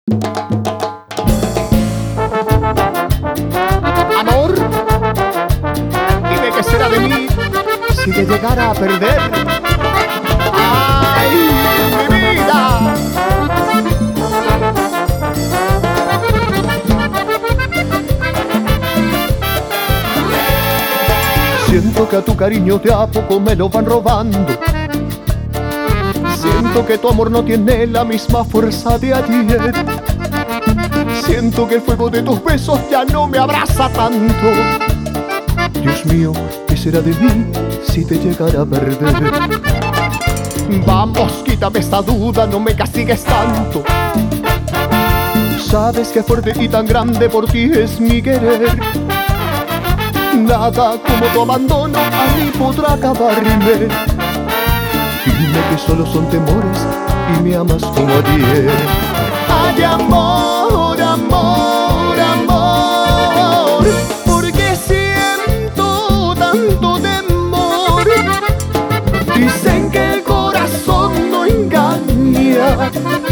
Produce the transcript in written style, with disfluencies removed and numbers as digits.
Amor, dime qué será de mí si te llegara a perder. ¡Ay, mi vida! Siento que a tu cariño de a poco me lo van robando. Siento que tu amor no tiene la misma fuerza de ayer. Siento que el fuego de tus besos ya no me abraza tanto. Dios mío, ¿qué será de mí si te llegara a perder? Vamos, quítame esta duda, no me castigues tanto. Sabes que fuerte y tan grande por ti es mi querer. Nada como tu abandono a mí podrá acabarme. Dime que solo son temores y me amas como ayer. Ay, amor, amor, amor, porque siento tanto temor. Dicen que el corazón no engaña,